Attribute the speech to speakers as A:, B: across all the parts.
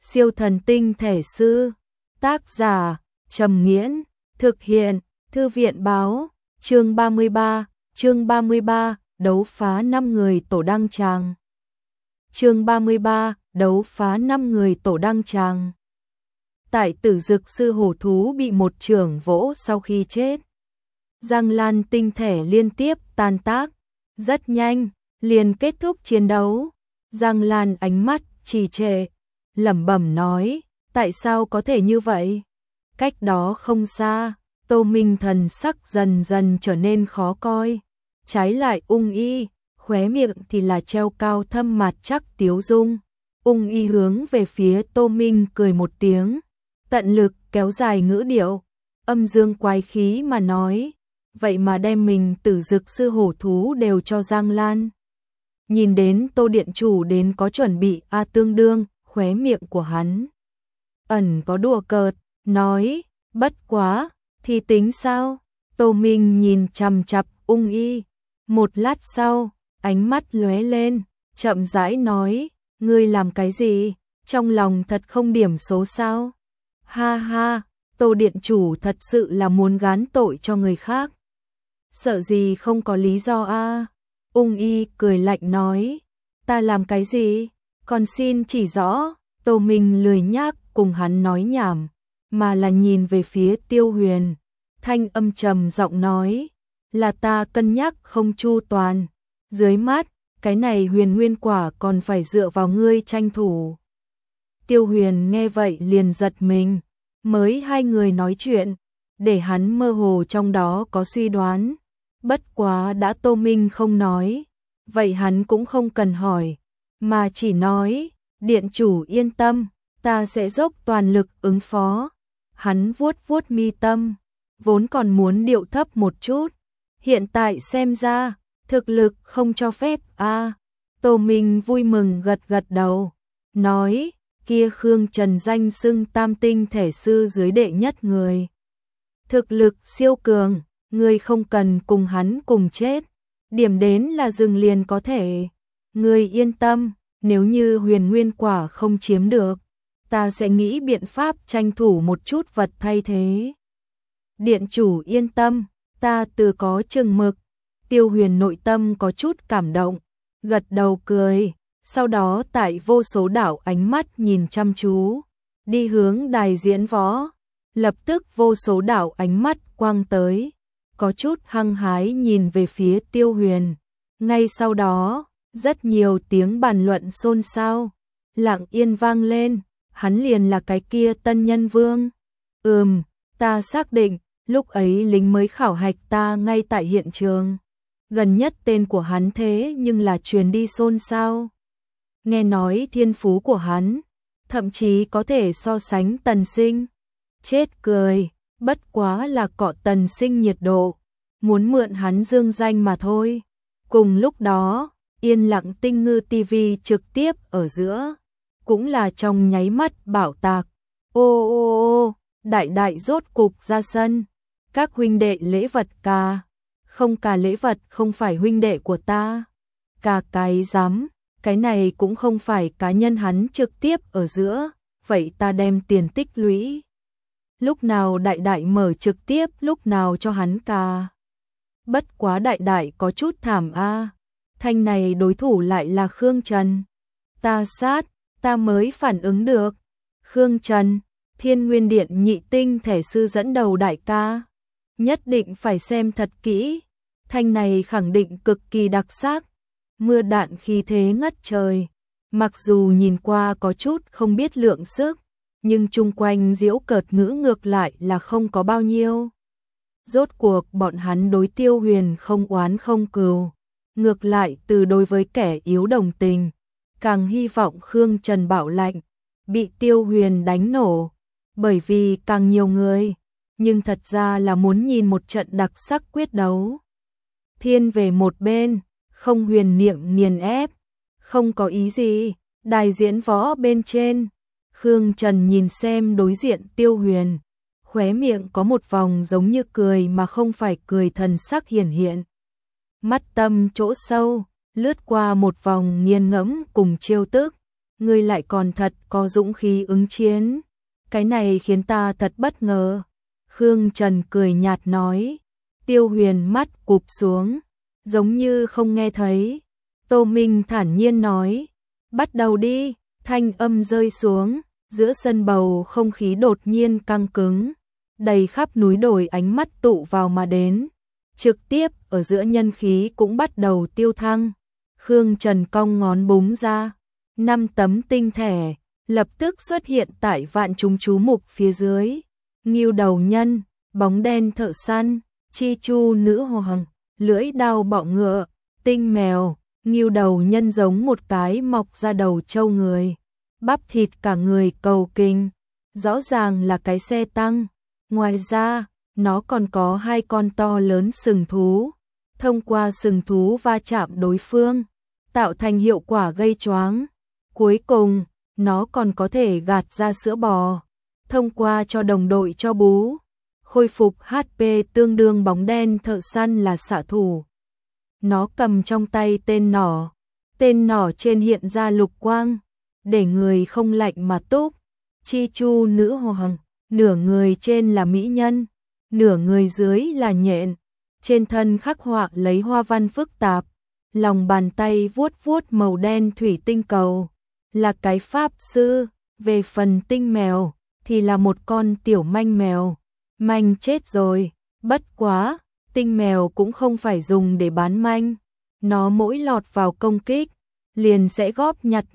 A: Siêu thần tinh thể sư. Tác giả Trầm Nghiễn. Thực hiện Thư viện Báo. Chương 33, đấu phá 5 người tổ đăng tràng. Chương 33, đấu phá 5 người tổ đăng tràng. Tại Tử Dực sư hổ thú bị một chưởng vỗ sau khi chết. Giang Lan tinh thể liên tiếp tan tác, rất nhanh, liền kết thúc chiến đấu. Giang Lan ánh mắt trì trệ, lẩm bẩm nói, tại sao có thể như vậy? Cách đó không xa, Tô Minh thần sắc dần dần trở nên khó coi. Trái lại Ung Y, khóe miệng thì là treo cao thâm mặt chắc tiếu dung. Ung Y hướng về phía Tô Minh cười một tiếng, tận lực kéo dài ngữ điệu, âm dương quái khí mà nói, vậy mà đem mình Tử Dực sư hổ thú đều cho Giang Lan. Nhìn đến Tô điện chủ đến có chuẩn bị tương đương, khóe miệng của hắn ẩn có đùa cợt, nói, bất quá, thì tính sao? Tô Minh nhìn chằm chằm Ung Y, một lát sau, ánh mắt lóe lên, chậm rãi nói, ngươi làm cái gì? Trong lòng thật không điểm số sao? Ha ha, Tô điện chủ thật sự là muốn gán tội cho người khác. Sợ gì không có lý do a? Ung Y cười lạnh nói, ta làm cái gì? Còn xin chỉ rõ. Tô Minh lười nhác cùng hắn nói nhảm, mà là nhìn về phía Tiêu Huyền, thanh âm trầm giọng nói, là ta cân nhắc không chu toàn, dưới mắt, cái này huyền nguyên quả còn phải dựa vào ngươi tranh thủ. Tiêu Huyền nghe vậy liền giật mình, mới hai người nói chuyện, để hắn mơ hồ trong đó có suy đoán, bất quá đã Tô Minh không nói, vậy hắn cũng không cần hỏi, mà chỉ nói, điện chủ yên tâm, ta sẽ dốc toàn lực ứng phó. Hắn vuốt vuốt mi tâm, vốn còn muốn điệu thấp một chút, hiện tại xem ra, thực lực không cho phép Tô Minh vui mừng gật gật đầu, nói, kia Khương Trần danh xưng tam tinh thể sư dưới đệ nhất người. Thực lực siêu cường, ngươi không cần cùng hắn cùng chết, điểm đến là dừng liền có thể. Ngươi yên tâm, nếu như huyền nguyên quả không chiếm được, ta sẽ nghĩ biện pháp tranh thủ một chút vật thay thế. Điện chủ yên tâm, ta từ có chừng mực. Tiêu Huyền nội tâm có chút cảm động, gật đầu cười, sau đó tại vô số đảo ánh mắt nhìn chăm chú, đi hướng đài diễn võ, lập tức vô số đảo ánh mắt quang tới, có chút hăng hái nhìn về phía Tiêu Huyền. Ngay sau đó, rất nhiều tiếng bàn luận xôn xao, lặng yên vang lên, hắn liền là cái kia tân nhân vương. Ta xác định, lúc ấy lính mới khảo hạch ta ngay tại hiện trường. Gần nhất tên của hắn thế nhưng là truyền đi xôn xao. Nghe nói thiên phú của hắn, thậm chí có thể so sánh Tần Sinh. Chết cười, bất quá là cọ Tần Sinh nhiệt độ, muốn mượn hắn dương danh mà thôi. Cùng lúc đó, Yên Lặng Tinh Ngư TV trực tiếp ở giữa, cũng là trong nháy mắt bảo tạc. Ô, đại đại rốt cục ra sân, các huynh đệ lễ vật ca. Không cả lễ vật không phải huynh đệ của ta. Cả cái dám, cái này cũng không phải cá nhân hắn trực tiếp ở giữa, vậy ta đem tiền tích lũy. Lúc nào đại đại mở trực tiếp, lúc nào cho hắn ca. Bất quá đại đại có chút thảm thanh này đối thủ lại là Khương Trần. Ta sát, ta mới phản ứng được. Khương Trần, Thiên Nguyên Điện nhị tinh thể sư dẫn đầu đại ca. Nhất định phải xem thật kỹ. Thanh này khẳng định cực kỳ đặc sắc. Mưa đạn khí thế ngất trời. Mặc dù nhìn qua có chút không biết lượng sức, nhưng chung quanh giễu cợt ngữ ngược lại là không có bao nhiêu. Rốt cuộc bọn hắn đối Tiêu Huyền không oán không cừu, ngược lại từ đối với kẻ yếu đồng tình, càng hy vọng Khương Trần bảo lạnh, bị Tiêu Huyền đánh nổ, bởi vì càng nhiều người, nhưng thật ra là muốn nhìn một trận đặc sắc quyết đấu. Thiên về một bên, không huyền niệm nghiền ép, không có ý gì, đài diễn võ bên trên, Khương Trần nhìn xem đối diện Tiêu Huyền, khóe miệng có một vòng giống như cười mà không phải cười thần sắc hiển hiện. Mắt tâm chỗ sâu, lướt qua một vòng nghiền ngẫm cùng trêu tức, ngươi lại còn thật có dũng khí ứng chiến. Cái này khiến ta thật bất ngờ. Khương Trần cười nhạt nói. Tiêu Huyền mắt cụp xuống, giống như không nghe thấy. Tô Minh thản nhiên nói. Bắt đầu đi, thanh âm rơi xuống, giữa sân bầu không khí đột nhiên căng cứng. Đầy khắp núi đồi ánh mắt tụ vào mà đến. Trực tiếp ở giữa nhân khí cũng bắt đầu tiêu thăng. Khương Trần cong ngón búng ra. 5 tấm tinh thẻ lập tức xuất hiện tại vạn chúng chú mục phía dưới. Ngưu đầu nhân, bóng đen thợ săn, chi chu nữ hoàng, lưỡi đao bọ ngựa, tinh mèo. Ngưu đầu nhân giống một cái mọc ra đầu trâu người, bắp thịt cả người cầu kinh, rõ ràng là cái xe tăng. Ngoài ra, nó còn có 2 con to lớn sừng thú. Thông qua sừng thú va chạm đối phương, tạo thành hiệu quả gây choáng. Cuối cùng, nó còn có thể gạt ra sữa bò, thông qua cho đồng đội cho bú. Khôi phục HP tương đương bóng đen thợ săn là xạ thủ. Nó cầm trong tay tên nỏ trên hiện ra lục quang, để người không lạnh mà túc. Chi chu nữ hoàng, nửa người trên là mỹ nhân, nửa người dưới là nhện, trên thân khắc họa lấy hoa văn phức tạp, lòng bàn tay vuốt vuốt màu đen thủy tinh cầu, là cái pháp sư. Về phần tinh mèo, thì là một con tiểu manh mèo, manh chết rồi, bất quá, tinh mèo cũng không phải dùng để bán manh, nó mỗi lọt vào công kích, liền sẽ góp nhặt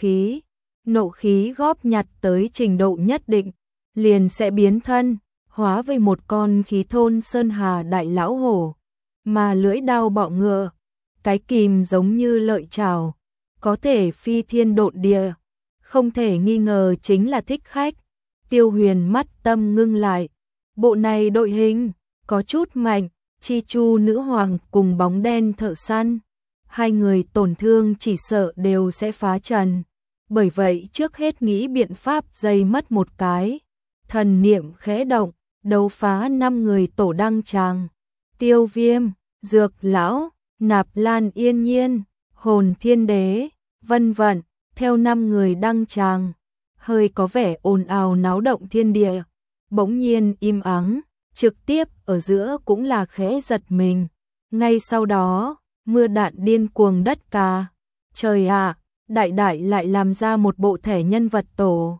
A: nộ khí góp nhặt tới trình độ nhất định, liền sẽ biến thân, hóa về một con khí thôn sơn hà đại lão hổ. Mà lưỡi đao bọ ngựa, cái kìm giống như lợi chảo, có thể phi thiên độn địa, không thể nghi ngờ chính là thích khách. Tiêu Huyền mắt tâm ngưng lại, bộ này đội hình có chút mạnh. Chi chu nữ hoàng cùng bóng đen thợ săn, 2 người tổn thương chỉ sợ đều sẽ phá trần. Bởi vậy trước hết nghĩ biện pháp dây mất một cái. Thần niệm khẽ động, đấu phá 5 người tổ đăng tràng. Tiêu Viêm, Dược Lão, Nạp Lan Yên Nhiên, Hồn Thiên Đế, vân vân, theo 5 người đăng tràng. Hơi có vẻ ồn ào náo động thiên địa, bỗng nhiên im ắng. Trực tiếp ở giữa cũng là khẽ giật mình. Ngay sau đó, mưa đạn điên cuồng đất cà. Trời ạ, đại đại lại làm ra một bộ thẻ nhân vật tổ.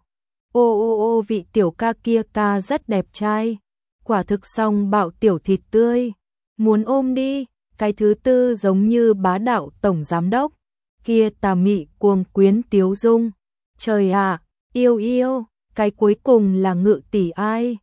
A: Ô vị tiểu ca kia ca rất đẹp trai. Quả thực xong bạo tiểu thịt tươi. Muốn ôm đi. Cái thứ tư giống như bá đạo tổng giám đốc. Kia tà mị cuồng quyến tiếu dung. Trời ạ, yêu. Cái cuối cùng là Ngự tỷ ai?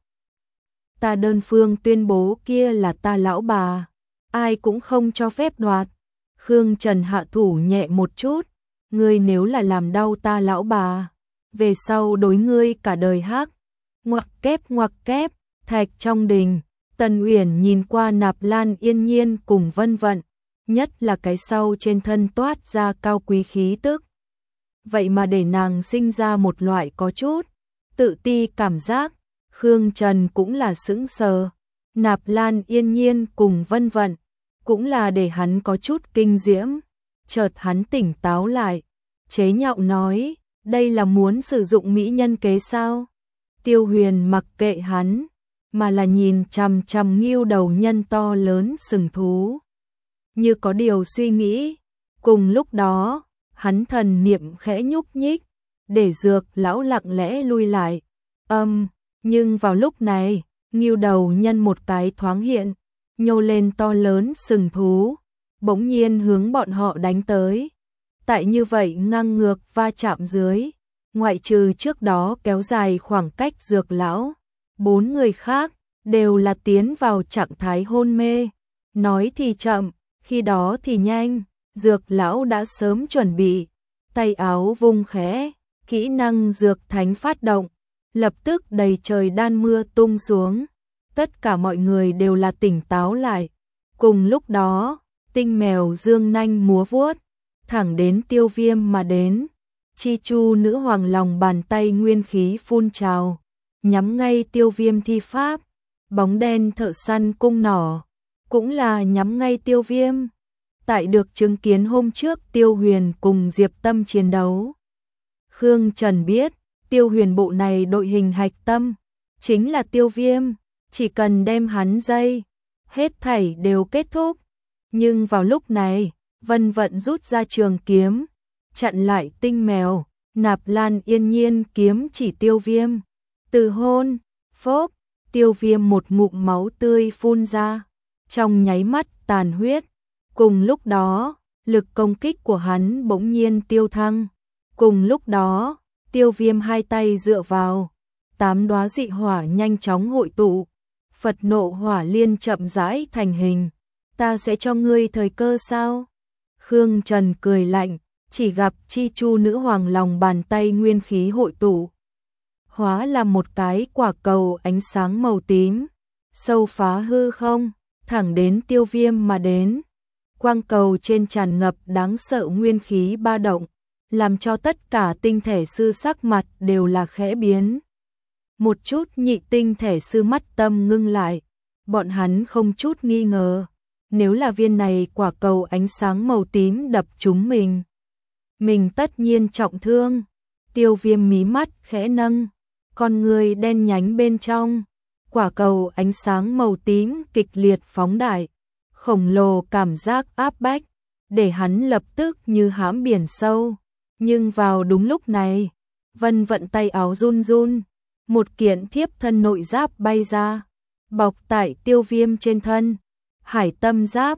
A: Ta đơn phương tuyên bố kia là ta lão bà, ai cũng không cho phép đoạt. Khương Trần hạ thủ nhẹ một chút, ngươi nếu là làm đau ta lão bà, về sau đối ngươi cả đời hắc. Ngoặc kép, thạch trong đình, Tần Uyển nhìn qua Nạp Lan Yên Nhiên cùng vân vận, nhất là cái sau trên thân toát ra cao quý khí tức. Vậy mà để nàng sinh ra một loại có chút tự ti cảm giác. Khương Trần cũng là sững sờ, Nạp Lan Yên Nhiên cùng vân vận, cũng là để hắn có chút kinh diễm. Chợt hắn tỉnh táo lại, chế nhạo nói, đây là muốn sử dụng mỹ nhân kế sao? Tiêu Huyền mặc kệ hắn, mà là nhìn chằm chằm Ngưu đầu nhân to lớn sừng thú, như có điều suy nghĩ. Cùng lúc đó, hắn thần niệm khẽ nhúc nhích, để Dược Lão lặng lẽ lui lại. Nhưng vào lúc này, Ngưu đầu nhân một cái thoáng hiện, nhô lên to lớn sừng thú, bỗng nhiên hướng bọn họ đánh tới. Tại như vậy ngang ngược va chạm dưới, ngoại trừ trước đó kéo dài khoảng cách Dược Lão, 4 người khác đều là tiến vào trạng thái hôn mê. Nói thì chậm, khi đó thì nhanh, Dược Lão đã sớm chuẩn bị, tay áo vung khẽ, kỹ năng Dược Thánh phát động. Lập tức đầy trời đan mưa tung xuống, tất cả mọi người đều là tỉnh táo lại. Cùng lúc đó, tinh mèo dương nanh múa vuốt, thẳng đến Tiêu Viêm mà đến. Chi chu nữ hoàng lòng bàn tay nguyên khí phun trào, nhắm ngay Tiêu Viêm thi pháp. Bóng đen thợ săn cung nỏ, cũng là nhắm ngay Tiêu Viêm. Tại được chứng kiến hôm trước Tiêu Huyền cùng Diệp Tâm chiến đấu, Khương Trần biết, Tiêu Huyền bộ này đội hình hạch tâm, chính là Tiêu Viêm, chỉ cần đem hắn dây, hết thảy đều kết thúc. Nhưng vào lúc này, Vân Vận rút ra trường kiếm, chặn lại Tinh Mèo, Nạp Lan Yên Nhiên kiếm chỉ Tiêu Viêm. Từ hôn, phốp, Tiêu Viêm một ngụm máu tươi phun ra, trong nháy mắt tàn huyết. Cùng lúc đó, lực công kích của hắn bỗng nhiên tiêu thăng. Cùng lúc đó, Tiêu Viêm hai tay dựa vào, 8 đóa dị hỏa nhanh chóng hội tụ, Phật nộ hỏa liên chậm rãi thành hình. Ta sẽ cho ngươi thời cơ sao? Khương Trần cười lạnh, chỉ gặp Chi Chu nữ hoàng lòng bàn tay nguyên khí hội tụ, hóa là một cái quả cầu ánh sáng màu tím, sâu phá hư không, thẳng đến Tiêu Viêm mà đến. Quang cầu trên tràn ngập đáng sợ nguyên khí ba động, làm cho tất cả tinh thể sư sắc mặt đều là khẽ biến. Một chút nhị tinh thể sư mắt tâm ngưng lại, bọn hắn không chút nghi ngờ, nếu là viên này quả cầu ánh sáng màu tím đập trúng mình tất nhiên trọng thương. Tiêu Viêm mí mắt khẽ nâng, con người đen nhánh bên trong, quả cầu ánh sáng màu tím kịch liệt phóng đại, khổng lồ cảm giác áp bách, để hắn lập tức như hãm biển sâu. Nhưng vào đúng lúc này, Vân Vận tay áo run run, một kiện thiếp thân nội giáp bay ra, bọc tại Tiêu Viêm trên thân. Hải tâm giáp,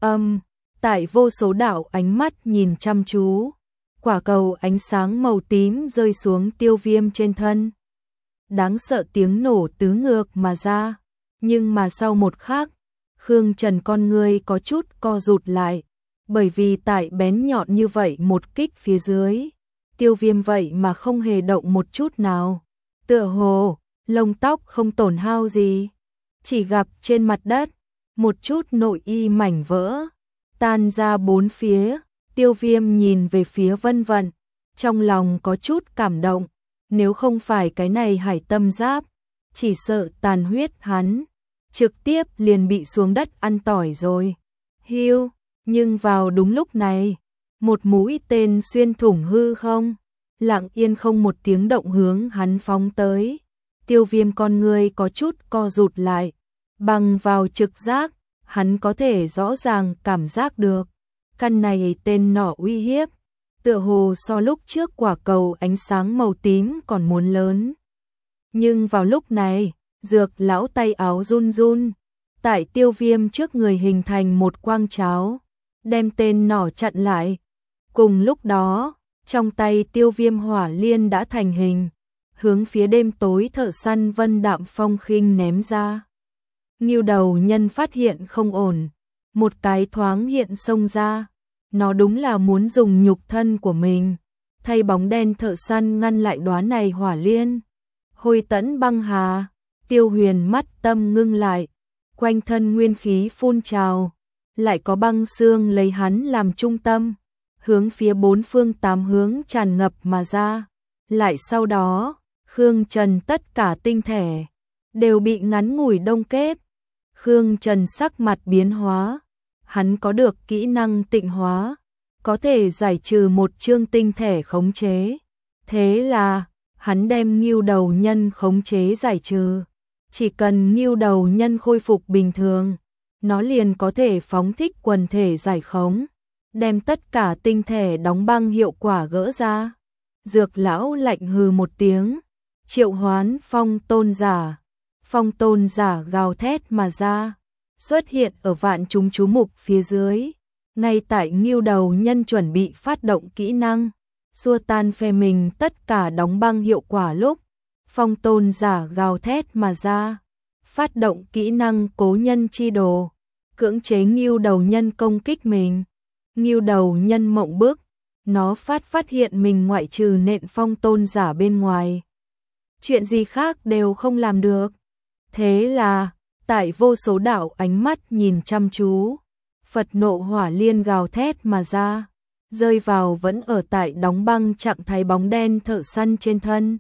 A: tại vô số đạo ánh mắt nhìn chăm chú, quả cầu ánh sáng màu tím rơi xuống Tiêu Viêm trên thân. Đáng sợ tiếng nổ tứ ngược mà ra, nhưng mà sau một khắc, Khương Trần con ngươi có chút co rụt lại, bởi vì tại bén nhọn như vậy một kích phía dưới, Tiêu Viêm vậy mà không hề động một chút nào, tựa hồ lông tóc không tổn hao gì, chỉ gặp trên mặt đất một chút nội y mảnh vỡ tan ra bốn phía. Tiêu Viêm nhìn về phía Vân Vận, trong lòng có chút cảm động, nếu không phải cái này hải tâm giáp, chỉ sợ tàn huyết hắn trực tiếp liền bị xuống đất ăn tỏi rồi. Hiu, nhưng vào đúng lúc này, một mũi tên xuyên thủng hư không, lặng yên không một tiếng động hướng hắn phóng tới. Tiêu Viêm con ngươi có chút co rụt lại, bằng vào trực giác, hắn có thể rõ ràng cảm giác được, căn này tên nỏ uy hiếp, tựa hồ so lúc trước quả cầu ánh sáng màu tím còn muốn lớn. Nhưng vào lúc này, Dược lão tay áo run run, tại Tiêu Viêm trước người hình thành một quang cháo, đem tên nỏ chặn lại. Cùng lúc đó, trong tay Tiêu Viêm hỏa liên đã thành hình, hướng phía đêm tối thợ săn Vân Đạm Phong khinh ném ra. Ngưu đầu nhân phát hiện không ổn, một cái thoáng hiện xông ra, nó đúng là muốn dùng nhục thân của mình thay bóng đen thợ săn ngăn lại đóa này hỏa liên. Hồi tẫn băng hà, Tiêu Huyền mắt tâm ngưng lại, quanh thân nguyên khí phun trào, lại có băng xương lấy hắn làm trung tâm, hướng phía bốn phương tám hướng tràn ngập mà ra. Lại sau đó, Khương Trần tất cả tinh thể đều bị ngắn ngủi đông kết. Khương Trần sắc mặt biến hóa, hắn có được kỹ năng tịnh hóa, có thể giải trừ một chương tinh thể khống chế. Thế là, hắn đem Ngưu đầu nhân khống chế giải trừ. Chỉ cần Ngưu đầu nhân khôi phục bình thường, nó liền có thể phóng thích quần thể giải khống, đem tất cả tinh thể đóng băng hiệu quả gỡ ra. Dược lão lạnh hừ một tiếng, triệu hoán phong tôn giả. Phong tôn giả gào thét mà ra, xuất hiện ở vạn chúng chú mục phía dưới. Ngay tại Ngưu đầu nhân chuẩn bị phát động kỹ năng xua tan phe mình tất cả đóng băng hiệu quả lúc, phong tôn giả gào thét mà ra, phát động kỹ năng cố nhân chi đồ, cưỡng chế Ngưu đầu nhân công kích mình. Ngưu đầu nhân mộng bức, nó phát hiện mình ngoại trừ nện phong tôn giả bên ngoài, chuyện gì khác đều không làm được. Thế là, tại vô số đạo ánh mắt nhìn chăm chú, Phật nộ hỏa liên gào thét mà ra, rơi vào vẫn ở tại đóng băng trạng thái bóng đen thợ săn trên thân.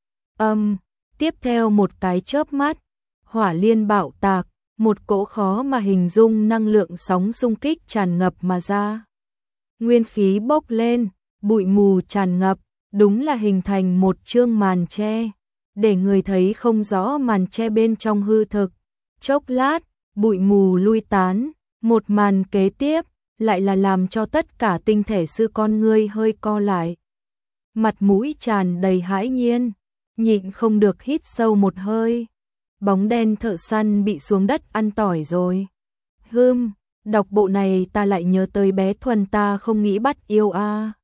A: Tiếp theo một cái chớp mắt, hỏa liên bạo tạc, một cỗ khó mà hình dung năng lượng sóng xung kích tràn ngập mà ra. Nguyên khí bốc lên, bụi mù tràn ngập, đúng là hình thành một chương màn che, để người thấy không rõ màn che bên trong hư thực. Chốc lát, bụi mù lui tán, một màn kế tiếp lại là làm cho tất cả tinh thể sư con ngươi hơi co lại. Mặt mũi tràn đầy hãi nhiên, nhịn không được hít sâu một hơi. Bóng đen thợ săn bị xuống đất ăn tỏi rồi. Đọc bộ này ta lại nhớ tới bé Thuần ta không nghĩ bắt yêu a.